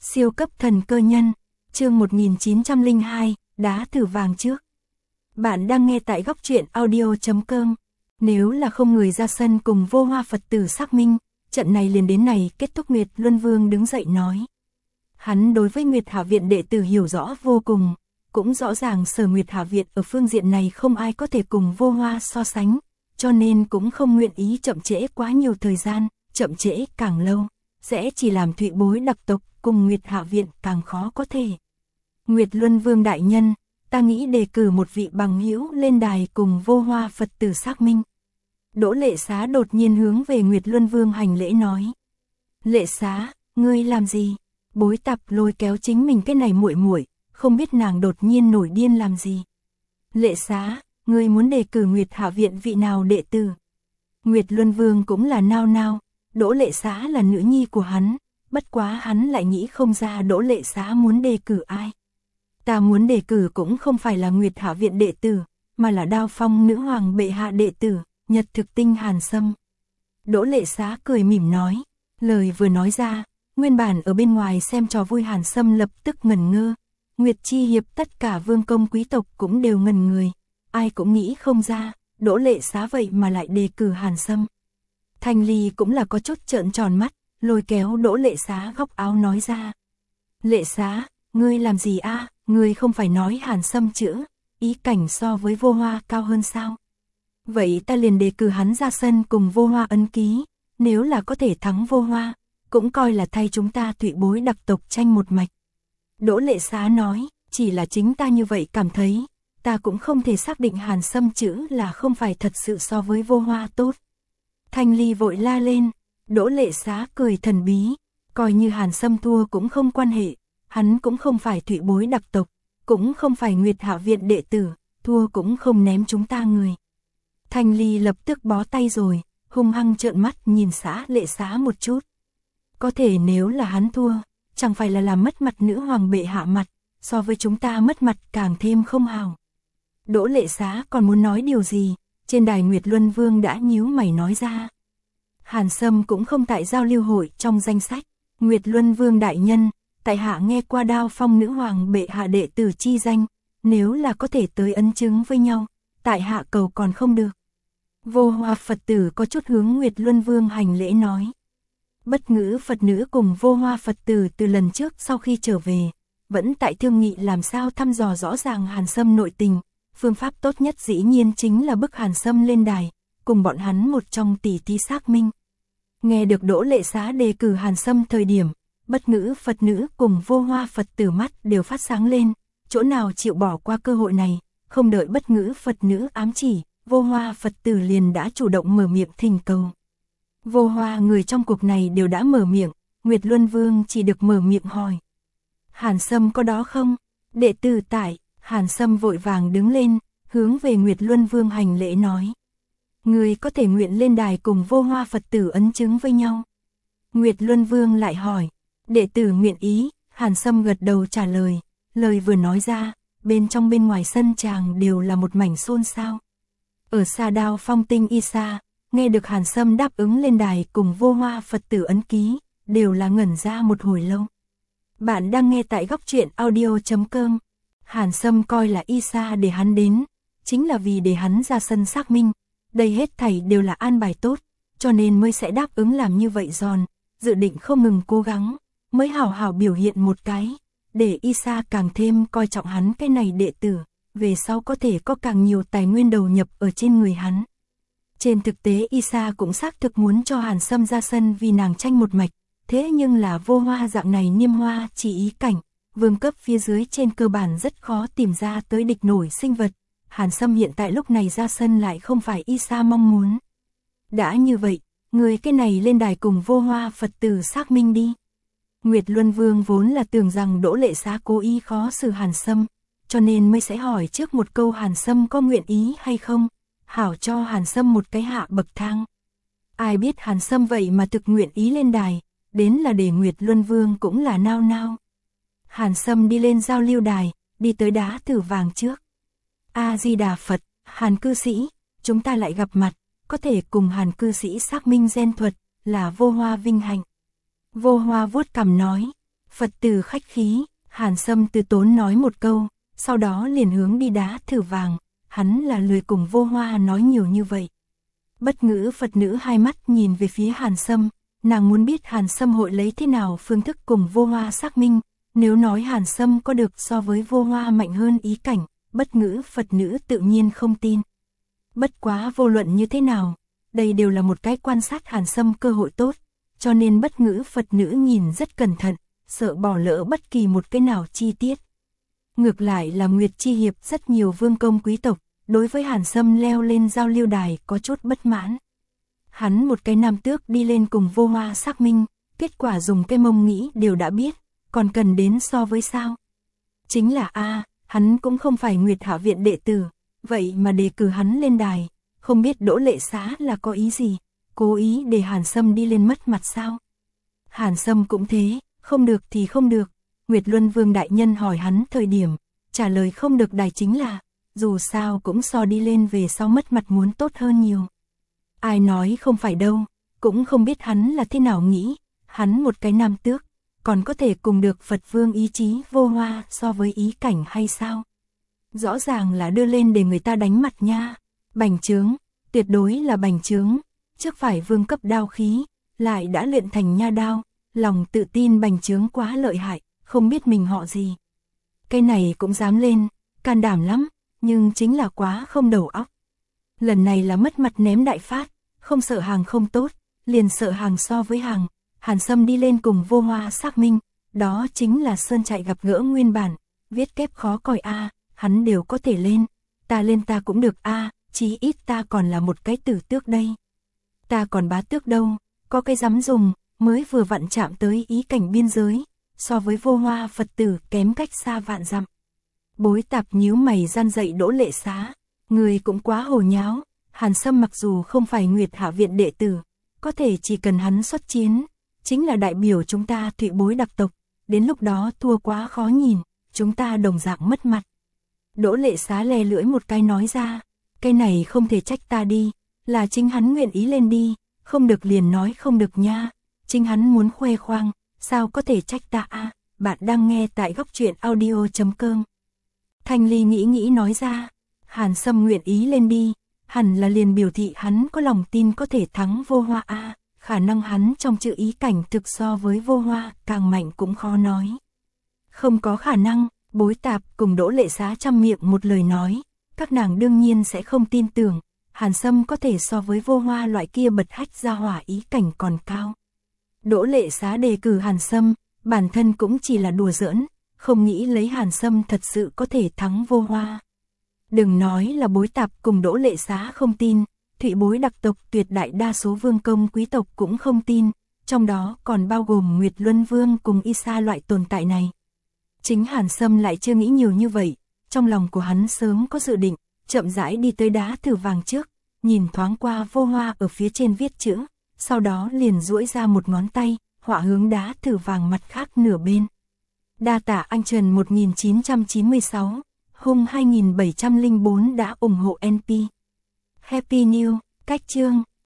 Siêu cấp thần cơ nhân, chương 1902, đá thử vàng trước. Bạn đang nghe tại góc truyện audio.com. Nếu là không người ra sân cùng Vô Hoa Phật tử xác minh, trận này liền đến này kết thúc. Nguyệt Luân Vương đứng dậy nói. Hắn đối với Nguyệt Hạ Viện đệ tử hiểu rõ vô cùng, cũng rõ ràng Sở Nguyệt Hạ Viện ở phương diện này không ai có thể cùng Vô Hoa so sánh, cho nên cũng không nguyện ý chậm trễ quá nhiều thời gian, chậm trễ càng lâu, sẽ chỉ làm thụy bối đặc tộc cùng Nguyệt Hạ Viện càng khó có thể. Nguyệt Luân Vương đại nhân, ta nghĩ đề cử một vị bằng hữu lên đài cùng Vô Hoa Phật tử xác minh. Đỗ Lệ Xá đột nhiên hướng về Nguyệt Luân Vương hành lễ nói. Lệ Xá, ngươi làm gì? Bối Tạp lôi kéo chính mình cái này muội muội, không biết nàng đột nhiên nổi điên làm gì. Lệ Xá, ngươi muốn đề cử Nguyệt Hạ Viện vị nào đệ tử? Nguyệt Luân Vương cũng là nao nao, Đỗ Lệ Xá là nữ nhi của hắn, bất quá hắn lại nghĩ không ra Đỗ Lệ Xá muốn đề cử ai. Ta muốn đề cử cũng không phải là Nguyệt Hạ Viện đệ tử, mà là Đao Phong nữ hoàng bệ hạ đệ tử, Nhật Thực Tinh Hàn Sâm. Đỗ Lệ Xá cười mỉm nói, lời vừa nói ra, nguyên bản ở bên ngoài xem trò vui Hàn Sâm lập tức ngẩn ngơ. Nguyệt Chi Hiệp tất cả vương công quý tộc cũng đều ngẩn người, ai cũng nghĩ không ra, Đỗ Lệ Xá vậy mà lại đề cử Hàn Sâm. Thanh Ly cũng là có chút trợn tròn mắt, lôi kéo Đỗ Lệ Xá góc áo nói ra. Lệ Xá, ngươi làm gì a? Ngươi không phải nói Hàn Sâm chữ, ý cảnh so với Vô Hoa cao hơn sao? Vậy ta liền đề cử hắn ra sân cùng Vô Hoa ấn ký, nếu là có thể thắng Vô Hoa, cũng coi là thay chúng ta thụy bối đặc tộc tranh một mạch. Đỗ Lệ Xá nói, chỉ là chính ta như vậy cảm thấy, ta cũng không thể xác định Hàn Sâm chữ là không phải thật sự so với Vô Hoa tốt. Thanh Ly vội la lên, Đỗ Lệ Xá cười thần bí, coi như Hàn Sâm thua cũng không quan hệ, hắn cũng không phải thụy bối đặc tộc, cũng không phải Nguyệt Hạ Viện đệ tử, thua cũng không ném chúng ta người. Thanh Ly lập tức bó tay rồi, hung hăng trợn mắt nhìn Lệ Xá một chút. Có thể nếu là hắn thua, chẳng phải là làm mất mặt nữ hoàng bệ hạ mặt, so với chúng ta mất mặt càng thêm không hào. Đỗ Lệ Xá còn muốn nói điều gì, trên đài Nguyệt Luân Vương đã nhíu mày nói ra. Hàn Sâm cũng không tại giao lưu hội trong danh sách. Nguyệt Luân Vương đại nhân, tại hạ nghe qua Đao Phong nữ hoàng bệ hạ đệ tử chi danh, nếu là có thể tới ấn chứng với nhau, tại hạ cầu còn không được. Vô Hoa Phật tử có chút hướng Nguyệt Luân Vương hành lễ nói. Bất Ngữ Phật nữ cùng Vô Hoa Phật tử từ lần trước sau khi trở về, vẫn tại thương nghị làm sao thăm dò rõ ràng Hàn Sâm nội tình. Phương pháp tốt nhất dĩ nhiên chính là bức Hàn Sâm lên đài, cùng bọn hắn một trong tỷ thí xác minh. Nghe được Đỗ Lệ Xá đề cử Hàn Sâm thời điểm, Bất Ngữ Phật nữ cùng Vô Hoa Phật tử mắt đều phát sáng lên, chỗ nào chịu bỏ qua cơ hội này, không đợi Bất Ngữ Phật nữ ám chỉ, Vô Hoa Phật tử liền đã chủ động mở miệng thỉnh cầu. Vô Hoa người trong cuộc này đều đã mở miệng, Nguyệt Luân Vương chỉ được mở miệng hỏi. Hàn Sâm có đó không? Đệ tử tại. Hàn Sâm vội vàng đứng lên, hướng về Nguyệt Luân Vương hành lễ nói. Người có thể nguyện lên đài cùng Vô Hoa Phật tử ấn chứng với nhau. Nguyệt Luân Vương lại hỏi, đệ tử nguyện ý, Hàn Sâm gật đầu trả lời, lời vừa nói ra, bên trong bên ngoài sân tràng đều là một mảnh xôn xao. Ở xa Đao Phong Tinh Y Sa, nghe được Hàn Sâm đáp ứng lên đài cùng Vô Hoa Phật tử ấn ký, đều là ngẩn ra một hồi lâu. Bạn đang nghe tại góc truyện audio.com. Hàn Sâm coi là Y Sa để hắn đến, chính là vì để hắn ra sân xác minh, đây hết thảy đều là an bài tốt, cho nên mới sẽ đáp ứng làm như vậy giòn, dự định không ngừng cố gắng, mới hảo hảo biểu hiện một cái, để Y Sa càng thêm coi trọng hắn cái này đệ tử, về sau có thể có càng nhiều tài nguyên đầu nhập ở trên người hắn. Trên thực tế Y Sa cũng xác thực muốn cho Hàn Sâm ra sân vì nàng tranh một mạch, thế nhưng là Vô Hoa dạng này niêm hoa chỉ ý cảnh. Vương cấp phía dưới trên cơ bản rất khó tìm ra tới địch nổi sinh vật, Hàn Sâm hiện tại lúc này ra sân lại không phải Y Sa mong muốn. Đã như vậy, người cái này lên đài cùng Vô Hoa Phật tử xác minh đi. Nguyệt Luân Vương vốn là tưởng rằng Đỗ Lệ Xá cố ý khó xử Hàn Sâm, cho nên mới sẽ hỏi trước một câu Hàn Sâm có nguyện ý hay không, hảo cho Hàn Sâm một cái hạ bậc thang. Ai biết Hàn Sâm vậy mà thực nguyện ý lên đài, đến là để Nguyệt Luân Vương cũng là nao nao. Hàn Sâm đi lên giao lưu đài, đi tới đá thử vàng trước. A-di-đà Phật, Hàn cư sĩ, chúng ta lại gặp mặt, có thể cùng Hàn cư sĩ xác minh gen thuật, là Vô Hoa vinh hạnh. Vô Hoa vuốt cằm nói, Phật tử khách khí, Hàn Sâm từ tốn nói một câu, sau đó liền hướng đi đá thử vàng, hắn là lười cùng Vô Hoa nói nhiều như vậy. Bất ngữ Phật nữ hai mắt nhìn về phía Hàn Sâm, nàng muốn biết Hàn Sâm hội lấy thế nào phương thức cùng Vô Hoa xác minh, nếu nói Hàn Sâm có được so với Vô Hoa mạnh hơn ý cảnh, bất ngữ Phật nữ tự nhiên không tin. Bất quá vô luận như thế nào, đây đều là một cái quan sát Hàn Sâm cơ hội tốt, cho nên bất ngữ Phật nữ nhìn rất cẩn thận, sợ bỏ lỡ bất kỳ một cái nào chi tiết. Ngược lại là Nguyệt Chi Hiệp rất nhiều vương công quý tộc, đối với Hàn Sâm leo lên giao lưu đài có chút bất mãn. Hắn một cái nam tước đi lên cùng Vô Hoa xác minh, kết quả dùng cái mông nghĩ đều đã biết, còn cần đến so với sao. Chính là hắn cũng không phải Nguyệt Hạ Viện đệ tử, vậy mà đề cử hắn lên đài, không biết Đỗ Lệ Xá là có ý gì, cố ý để Hàn Sâm đi lên mất mặt sao. Hàn Sâm cũng thế, không được thì không được, Nguyệt Luân Vương đại nhân hỏi hắn thời điểm, trả lời không được đài chính là, dù sao cũng so đi lên về sau mất mặt muốn tốt hơn nhiều. Ai nói không phải đâu, cũng không biết hắn là thế nào nghĩ, hắn một cái nam tước, còn có thể cùng được Phật Vương ý chí Vô Hoa so với ý cảnh hay sao? Rõ ràng là đưa lên để người ta đánh mặt nha, bành trướng, tuyệt đối là bành trướng, trước phải vương cấp đao khí, lại đã luyện thành nha đao, lòng tự tin bành trướng quá lợi hại, không biết mình họ gì. Cái này cũng dám lên, can đảm lắm, nhưng chính là quá không đầu óc. Lần này là mất mặt ném đại phát, không sợ hàng không tốt, liền sợ hàng so với hàng. Hàn Sâm đi lên cùng Vô Hoa xác minh, đó chính là sơn trại gặp gỡ nguyên bản, viết kép khó coi hắn đều có thể lên, ta lên ta cũng được chí ít ta còn là một cái tử tước đây. Ta còn bá tước đâu, có cái dám dùng, mới vừa vặn chạm tới ý cảnh biên giới, so với Vô Hoa Phật tử kém cách xa vạn dặm. Bối tạp nhíu mày gian dậy Đỗ Lệ Xá, người cũng quá hồ nháo, Hàn Sâm mặc dù không phải Nguyệt Hạ Viện đệ tử, có thể chỉ cần hắn xuất chiến, chính là đại biểu chúng ta Thụy Bối đặc tộc, đến lúc đó thua quá khó nhìn, chúng ta đồng dạng mất mặt. Đỗ Lệ Xá lè lưỡi một cái nói ra, cái này không thể trách ta đi, là chính hắn nguyện ý lên đi, không được liền nói không được nha, chính hắn muốn khoe khoang, sao có thể trách ta bạn đang nghe tại góc truyện audio.com. Thanh Ly nghĩ nói ra, Hàn Sâm nguyện ý lên đi, hẳn là liền biểu thị hắn có lòng tin có thể thắng Vô Hoa khả năng hắn trong chữ ý cảnh thực so với Vô Hoa càng mạnh cũng khó nói. Không có khả năng, Bối tạp cùng Đỗ Lệ Xá trăm miệng một lời nói, các nàng đương nhiên sẽ không tin tưởng, Hàn Sâm có thể so với Vô Hoa loại kia bật hách ra hỏa ý cảnh còn cao. Đỗ Lệ Xá đề cử Hàn Sâm, bản thân cũng chỉ là đùa giỡn, không nghĩ lấy Hàn Sâm thật sự có thể thắng Vô Hoa. Đừng nói là Bối tạp cùng Đỗ Lệ Xá không tin, Thụy Bối đặc tộc tuyệt đại đa số vương công quý tộc cũng không tin, trong đó còn bao gồm Nguyệt Luân Vương cùng Y Sa loại tồn tại này. Chính Hàn Sâm lại chưa nghĩ nhiều như vậy, trong lòng của hắn sớm có dự định, chậm rãi đi tới đá thử vàng trước, nhìn thoáng qua Vô Hoa ở phía trên viết chữ, sau đó liền duỗi ra một ngón tay, họa hướng đá thử vàng mặt khác nửa bên. Đa tạ anh Trần 1996, Hung 2704 đã ủng hộ NP. Happy New, cách chương.